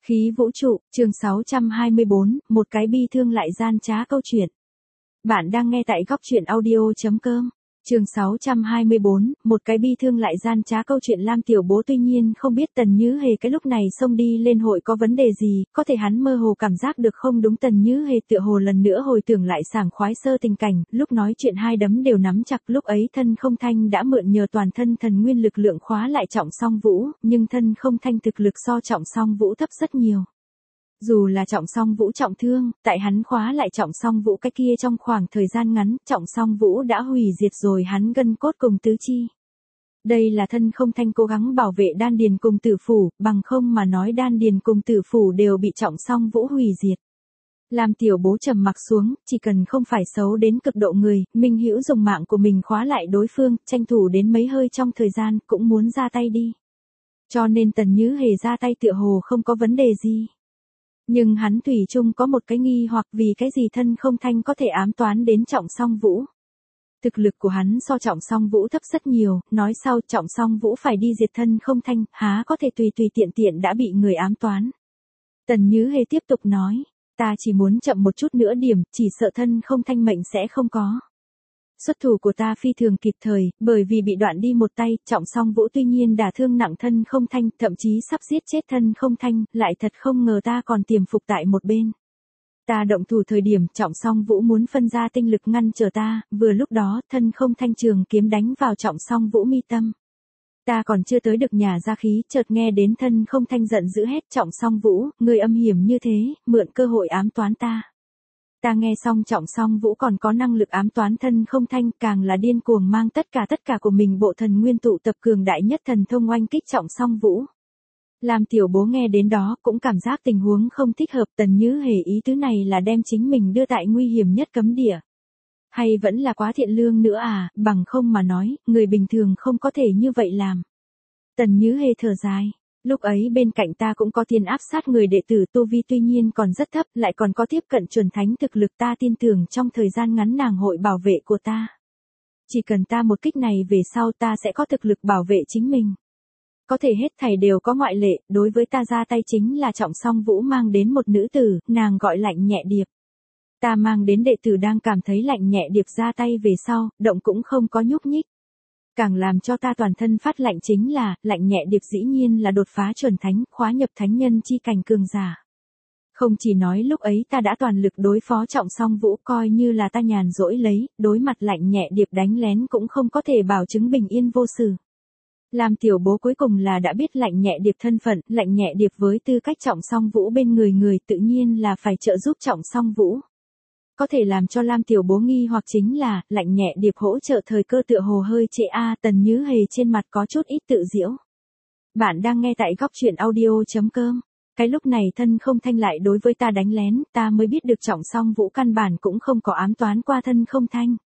Khí vũ trụ, chương 624, một cái bi thương lại gian trá câu chuyện. Bạn đang nghe tại góc truyện audio.com. Chương 624, một cái bi thương lại gian trá câu chuyện Lam Tiểu Bố tuy nhiên không biết Tần Nhứ Hề cái lúc này xông đi lên hội có vấn đề gì, có thể hắn mơ hồ cảm giác được không đúng. Tần Nhứ Hề tựa hồ lần nữa hồi tưởng lại sảng khoái sơ tình cảnh, lúc nói chuyện hai đấm đều nắm chặt, lúc ấy Thân Không Thanh đã mượn nhờ toàn thân thần nguyên lực lượng khóa lại Trọng Song Vũ, nhưng Thân Không Thanh thực lực so Trọng Song Vũ thấp rất nhiều. Dù là Trọng Song Vũ trọng thương, tại hắn khóa lại Trọng Song Vũ cái kia trong khoảng thời gian ngắn, Trọng Song Vũ đã hủy diệt rồi hắn gân cốt cùng tứ chi. Đây là Thân Không Thanh cố gắng bảo vệ đan điền cùng tử phủ, bằng không mà nói đan điền cùng tử phủ đều bị Trọng Song Vũ hủy diệt. Làm Tiểu Bố trầm mặc xuống, chỉ cần không phải xấu đến cực độ người, Minh Hữu dùng mạng của mình khóa lại đối phương, tranh thủ đến mấy hơi trong thời gian, cũng muốn ra tay đi. Cho nên Tần Nhứ Hề ra tay tựa hồ không có vấn đề gì. Nhưng hắn thủy chung có một cái nghi hoặc vì cái gì Thân Không Thanh có thể ám toán đến Trọng Song Vũ. Thực lực của hắn so Trọng Song Vũ thấp rất nhiều, nói sau Trọng Song Vũ phải đi diệt Thân Không Thanh, há có thể tùy tiện tiện đã bị người ám toán. Tần Nhứ Hề tiếp tục nói, ta chỉ muốn chậm một chút nữa điểm, chỉ sợ Thân Không Thanh mệnh sẽ không có. Xuất thủ của ta phi thường kịp thời, bởi vì bị đoạn đi một tay, Trọng Song Vũ tuy nhiên đả thương nặng Thân Không Thanh, thậm chí sắp giết chết Thân Không Thanh, lại thật không ngờ ta còn tiềm phục tại một bên. Ta động thủ thời điểm Trọng Song Vũ muốn phân ra tinh lực ngăn trở ta, vừa lúc đó Thân Không Thanh trường kiếm đánh vào Trọng Song Vũ mi tâm. Ta còn chưa tới được nhà ra khí, chợt nghe đến Thân Không Thanh giận dữ hét Trọng Song Vũ, người âm hiểm như thế, mượn cơ hội ám toán ta. Ta nghe xong Trọng Song Vũ còn có năng lực ám toán Thân Không Thanh, càng là điên cuồng mang tất cả của mình bộ thần nguyên tụ tập cường đại nhất thần thông oanh kích Trọng Song Vũ. Làm Tiểu Bố nghe đến đó cũng cảm giác tình huống không thích hợp. Tần Nhứ Hề ý tứ này là đem chính mình đưa tại nguy hiểm nhất cấm địa. Hay vẫn là quá thiện lương nữa à, bằng không mà nói, người bình thường không có thể như vậy làm. Tần Nhứ Hề thở dài. Lúc ấy bên cạnh ta cũng có tiền áp sát người đệ tử tu vi tuy nhiên còn rất thấp, lại còn có tiếp cận chuẩn thánh thực lực, ta tin tưởng trong thời gian ngắn nàng hội bảo vệ của ta. Chỉ cần ta một kích này về sau ta sẽ có thực lực bảo vệ chính mình. Có thể hết thảy đều có ngoại lệ, đối với ta ra tay chính là Trọng Song Vũ mang đến một nữ tử, nàng gọi Lạnh Nhẹ Điệp. Ta mang đến đệ tử đang cảm thấy Lạnh Nhẹ Điệp ra tay về sau, động cũng không có nhúc nhích. Càng làm cho ta toàn thân phát lạnh chính là, Lạnh Nhẹ Điệp dĩ nhiên là đột phá chuẩn thánh, khóa nhập thánh nhân chi cảnh cường giả. Không chỉ nói lúc ấy ta đã toàn lực đối phó Trọng Song Vũ, coi như là ta nhàn rỗi lấy, đối mặt Lạnh Nhẹ Điệp đánh lén cũng không có thể bảo chứng bình yên vô sự. Làm Tiểu Bố cuối cùng là đã biết Lạnh Nhẹ Điệp thân phận, Lạnh Nhẹ Điệp với tư cách Trọng Song Vũ bên người tự nhiên là phải trợ giúp Trọng Song Vũ. Có thể làm cho Lam Tiểu Bố nghi hoặc chính là, Lạnh Nhẹ Điệp hỗ trợ thời cơ tựa hồ hơi trễ a. Tần Nhứ Hề trên mặt có chút ít tự giễu. Bạn đang nghe tại góc truyện audio.com. Cái lúc này Thân Không Thanh lại đối với ta đánh lén, ta mới biết được Trọng Song Vũ căn bản cũng không có ám toán qua Thân Không Thanh.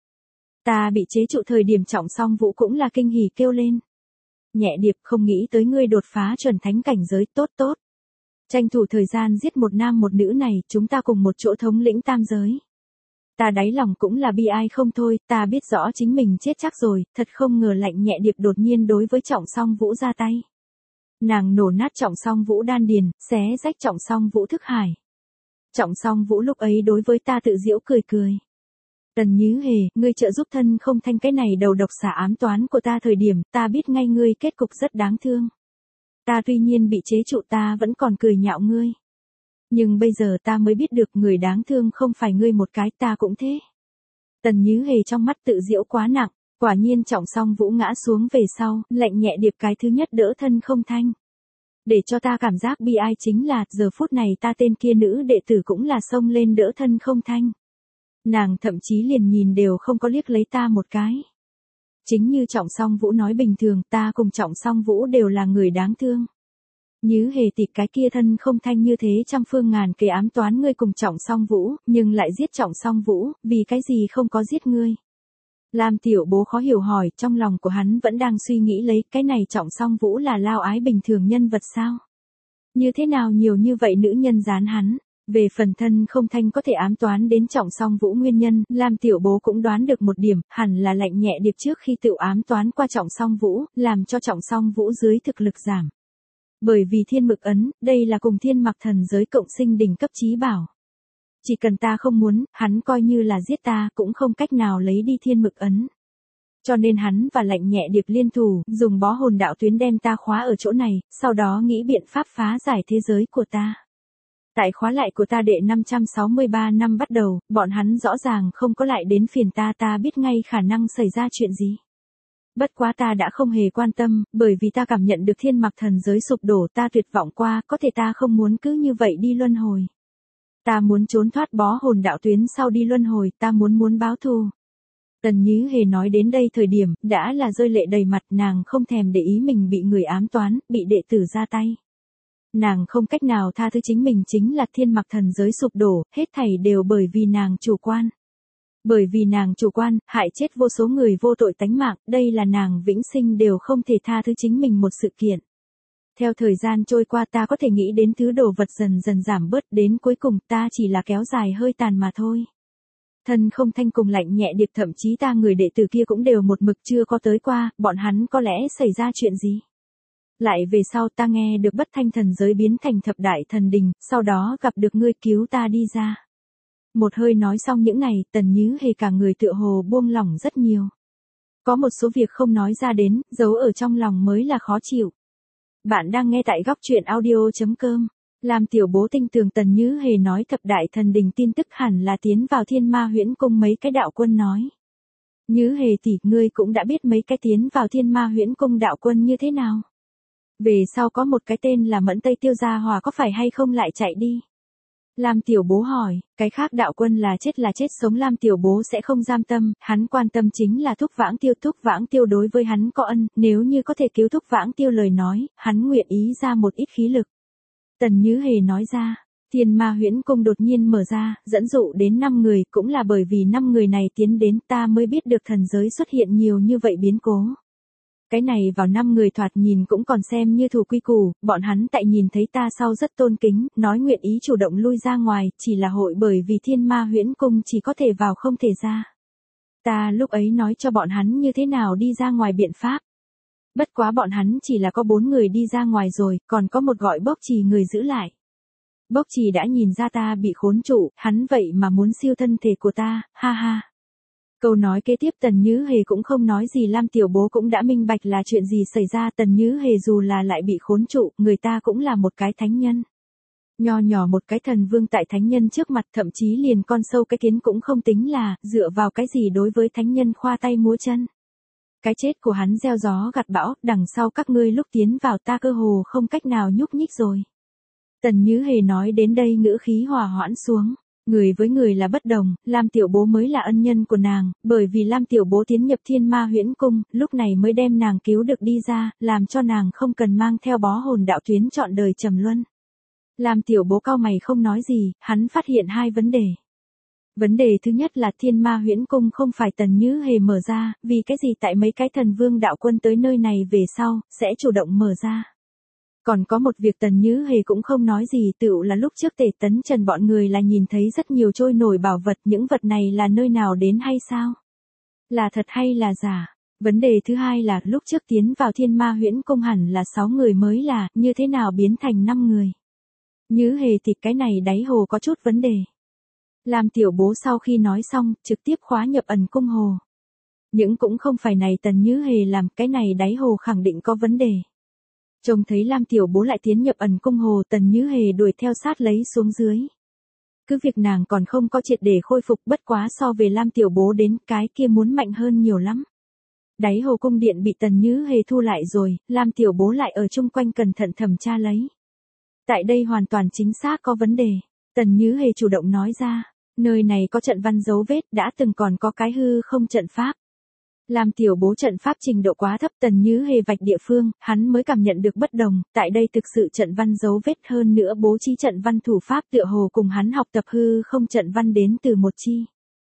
Ta bị chế trụ thời điểm Trọng Song Vũ cũng là kinh hỉ kêu lên. Nhẹ Điệp, không nghĩ tới ngươi đột phá chuẩn thánh cảnh giới, tốt. Tranh thủ thời gian giết một nam một nữ này, chúng ta cùng một chỗ thống lĩnh tam giới. Ta đáy lòng cũng là bi ai không thôi, ta biết rõ chính mình chết chắc rồi, thật không ngờ Lạnh Nhẹ Điệp đột nhiên đối với Trọng Song Vũ ra tay. Nàng nổ nát Trọng Song Vũ đan điền, xé rách Trọng Song Vũ thức hải. Trọng Song Vũ lúc ấy đối với ta tự giễu cười. Tần Nhứ Hề, ngươi trợ giúp Thân Không Thanh cái này đầu độc xả ám toán của ta thời điểm, ta biết ngay ngươi kết cục rất đáng thương. Ta tuy nhiên bị chế trụ ta vẫn còn cười nhạo ngươi. Nhưng bây giờ ta mới biết được người đáng thương không phải ngươi một cái, ta cũng thế. Tần Nhứ Hề trong mắt tự giễu quá nặng, quả nhiên Trọng Song Vũ ngã xuống về sau, Lạnh Nhẹ Điệp cái thứ nhất đỡ Thân Không Thanh. Để cho ta cảm giác bi ai chính là, giờ phút này ta tên kia nữ đệ tử cũng là xông lên đỡ Thân Không Thanh. Nàng thậm chí liền nhìn đều không có liếc lấy ta một cái. Chính như Trọng Song Vũ nói bình thường, ta cùng Trọng Song Vũ đều là người đáng thương. Nhứ Hề tịt cái kia Thân Không Thanh như thế trăm phương ngàn kế ám toán ngươi cùng Trọng Song Vũ, nhưng lại giết Trọng Song Vũ, vì cái gì không có giết ngươi? Lam Tiểu Bố khó hiểu hỏi, trong lòng của hắn vẫn đang suy nghĩ lấy, cái này Trọng Song Vũ là lao ái bình thường nhân vật sao? Như thế nào nhiều như vậy nữ nhân gián hắn? Về phần Thân Không Thanh có thể ám toán đến Trọng Song Vũ nguyên nhân, Lam Tiểu Bố cũng đoán được một điểm, hẳn là Lạnh Nhẹ Điệp trước khi tự ám toán qua Trọng Song Vũ, làm cho Trọng Song Vũ dưới thực lực giảm. Bởi vì thiên mực ấn, đây là cùng thiên mặc thần giới cộng sinh đỉnh cấp chí bảo. Chỉ cần ta không muốn, hắn coi như là giết ta cũng không cách nào lấy đi thiên mực ấn. Cho nên hắn và Lạnh Nhẹ Điệp liên thủ, dùng bó hồn đạo tuyến đem ta khóa ở chỗ này, sau đó nghĩ biện pháp phá giải thế giới của ta. Tại khóa lại của ta đệ 563 năm bắt đầu, bọn hắn rõ ràng không có lại đến phiền ta biết ngay khả năng xảy ra chuyện gì. Bất quá ta đã không hề quan tâm, bởi vì ta cảm nhận được thiên mặc thần giới sụp đổ, ta tuyệt vọng qua, có thể ta không muốn cứ như vậy đi luân hồi. Ta muốn trốn thoát bó hồn đạo tuyến sau đi luân hồi, ta muốn báo thù. Tần Như Hề nói đến đây thời điểm, đã là rơi lệ đầy mặt, nàng không thèm để ý mình bị người ám toán, bị đệ tử ra tay. Nàng không cách nào tha thứ chính mình chính là thiên mặc thần giới sụp đổ, hết thảy đều bởi vì nàng chủ quan. Bởi vì nàng chủ quan, hại chết vô số người vô tội tánh mạng, đây là nàng vĩnh sinh đều không thể tha thứ chính mình một sự kiện. Theo thời gian trôi qua ta có thể nghĩ đến thứ đồ vật dần dần giảm bớt, đến cuối cùng ta chỉ là kéo dài hơi tàn mà thôi. Thân không thanh cùng Lạnh Nhẹ Điệp, thậm chí ta người đệ tử kia cũng đều một mực chưa có tới qua, bọn hắn có lẽ xảy ra chuyện gì. Lại về sau ta nghe được bất thanh thần giới biến thành thập đại thần đình, sau đó gặp được ngươi cứu ta đi ra. Một hơi nói xong những này, Tần Như Hề cả người tựa hồ buông lỏng rất nhiều. Có một số việc không nói ra đến, giấu ở trong lòng mới là khó chịu. Bạn đang nghe tại góc truyện audio.com. Làm tiểu bố tinh tường Tần Như Hề nói thập đại thần đình tin tức hẳn là tiến vào Thiên Ma Huyễn Cung mấy cái đạo quân nói. Như Hề tỷ, ngươi cũng đã biết mấy cái tiến vào Thiên Ma Huyễn Cung đạo quân như thế nào. Về sau có một cái tên là Mẫn Tây Tiêu Gia Hòa có phải hay không lại chạy đi. Lam tiểu bố hỏi, cái khác đạo quân là chết sống Lam tiểu bố sẽ không giam tâm, hắn quan tâm chính là Thúc Vãng Tiêu đối với hắn có ân, nếu như có thể cứu Thúc Vãng Tiêu lời nói, hắn nguyện ý ra một ít khí lực. Tần Như Hề nói ra, Thiên Ma Huyễn Cung đột nhiên mở ra, dẫn dụ đến 5 người, cũng là bởi vì 5 người này tiến đến ta mới biết được thần giới xuất hiện nhiều như vậy biến cố. Cái này vào 5 người thoạt nhìn cũng còn xem như thủ quy củ, bọn hắn tại nhìn thấy ta sau rất tôn kính, nói nguyện ý chủ động lui ra ngoài, chỉ là hội bởi vì Thiên Ma Huyễn Cung chỉ có thể vào không thể ra. Ta lúc ấy nói cho bọn hắn như thế nào đi ra ngoài biện pháp. Bất quá bọn hắn chỉ là có 4 người đi ra ngoài rồi, còn có một gọi Bốc Trì người giữ lại. Bốc Trì đã nhìn ra ta bị khốn trụ, hắn vậy mà muốn siêu thân thể của ta, ha ha. Câu nói kế tiếp Tần Như Hề cũng không nói gì, Lam tiểu bố cũng đã minh bạch là chuyện gì xảy ra. Tần Như Hề dù là lại bị khốn trụ, người ta cũng là một cái thánh nhân. Nho nhỏ một cái thần vương tại thánh nhân trước mặt, thậm chí liền con sâu cái kiến cũng không tính là, dựa vào cái gì đối với thánh nhân khoa tay múa chân. Cái chết của hắn gieo gió gặt bão, đằng sau các ngươi lúc tiến vào ta cơ hồ không cách nào nhúc nhích rồi. Tần Như Hề nói đến đây ngữ khí hòa hoãn xuống. Người với người là bất đồng, Lam tiểu bố mới là ân nhân của nàng, bởi vì Lam tiểu bố tiến nhập Thiên Ma Huyễn Cung, lúc này mới đem nàng cứu được đi ra, làm cho nàng không cần mang theo bó hồn đạo tuyến trọn đời trầm luân. Lam tiểu bố cau mày không nói gì, hắn phát hiện 2 vấn đề. Vấn đề thứ nhất là Thiên Ma Huyễn Cung không phải Tần Như Hề mở ra, vì cái gì tại mấy cái thần vương đạo quân tới nơi này về sau, sẽ chủ động mở ra. Còn có một việc Tần Như Hề cũng không nói gì, tựu là lúc trước Tề Tấn Trần bọn người là nhìn thấy rất nhiều trôi nổi bảo vật, những vật này là nơi nào đến hay sao? Là thật hay là giả? Vấn đề thứ hai là lúc trước tiến vào Thiên Ma Huyễn Cung hẳn là 6 người mới là, như thế nào biến thành 5 người? Như Hề thì cái này đáy hồ có chút vấn đề. Lam tiểu bố sau khi nói xong, trực tiếp khóa nhập ẩn cung hồ. Nhưng cũng không phải này Tần Như Hề làm, cái này đáy hồ khẳng định có vấn đề. Trông thấy Lam tiểu bố lại tiến nhập ẩn cung hồ, Tần Như Hề đuổi theo sát lấy xuống dưới. Cứ việc nàng còn không có triệt để khôi phục, bất quá so về Lam tiểu bố đến cái kia muốn mạnh hơn nhiều lắm. Đáy hồ cung điện bị Tần Như Hề thu lại rồi, Lam tiểu bố lại ở chung quanh cẩn thận thẩm tra lấy. Tại đây hoàn toàn chính xác có vấn đề. Tần Như Hề chủ động nói ra, nơi này có trận văn dấu vết, đã từng còn có cái hư không trận pháp. Lam tiểu bố trận pháp trình độ quá thấp, Tần Như Hề vạch địa phương, hắn mới cảm nhận được bất đồng, tại đây thực sự trận văn dấu vết, hơn nữa bố trí trận văn thủ pháp tựa hồ cùng hắn học tập hư không trận văn đến từ một chi.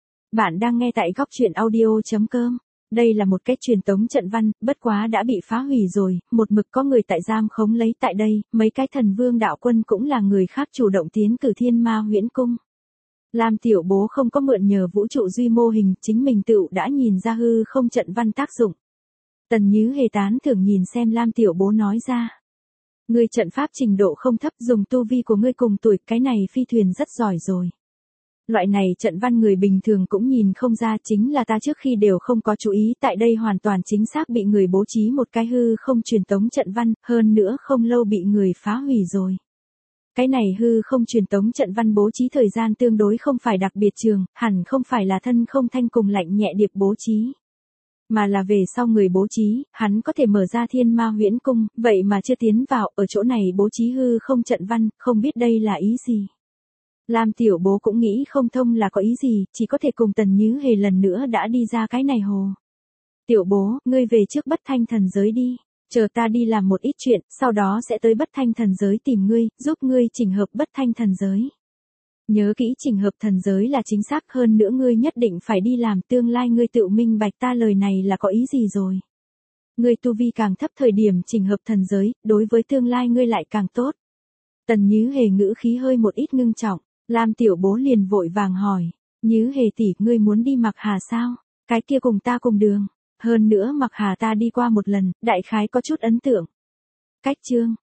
Bạn đang nghe tại góc truyện audio.com. Đây là một cái truyền tống trận văn, bất quá đã bị phá hủy rồi, một mực có người tại giam khống lấy tại đây, mấy cái thần vương đạo quân cũng là người khác chủ động tiến cử Thiên Ma Huyễn Cung. Lam tiểu bố không có mượn nhờ vũ trụ duy mô hình, chính mình tựu đã nhìn ra hư không trận văn tác dụng. Tần Như Hề tán thưởng nhìn xem Lam tiểu bố nói ra. Ngươi trận pháp trình độ không thấp, dùng tu vi của ngươi cùng tuổi, cái này phi thuyền rất giỏi rồi. Loại này trận văn người bình thường cũng nhìn không ra, chính là ta trước khi đều không có chú ý, tại đây hoàn toàn chính xác bị người bố trí một cái hư không truyền tống trận văn, hơn nữa không lâu bị người phá hủy rồi. Cái này hư không truyền tống trận văn bố trí thời gian tương đối không phải đặc biệt trường, hẳn không phải là thân không thanh cùng lạnh nhẹ điệp bố trí. Mà là về sau người bố trí, hắn có thể mở ra thiên ma huyễn cung, vậy mà chưa tiến vào, ở chỗ này bố trí hư không trận văn, không biết đây là ý gì. Lam tiểu bố cũng nghĩ không thông là có ý gì, chỉ có thể cùng Tần Nhứ Hề lần nữa đã đi ra cái này hồ. Tiểu bố, ngươi về trước Bất Thanh thần giới đi, chờ ta đi làm một ít chuyện, sau đó sẽ tới Bất Thanh thần giới tìm ngươi, giúp ngươi chỉnh hợp Bất Thanh thần giới. Nhớ kỹ chỉnh hợp thần giới là chính xác, hơn nữa ngươi nhất định phải đi làm, tương lai ngươi tự minh bạch ta lời này là có ý gì rồi. Ngươi tu vi càng thấp thời điểm chỉnh hợp thần giới, đối với tương lai ngươi lại càng tốt. Tần Nhứ Hề ngữ khí hơi một ít ngưng trọng, Lam tiểu bố liền vội vàng hỏi, Nhứ Hề tỷ, ngươi muốn đi Mặc Hà sao? Cái kia cùng ta cùng đường, hơn nữa Mặc Hà ta đi qua một lần, đại khái có chút ấn tượng. Cách chương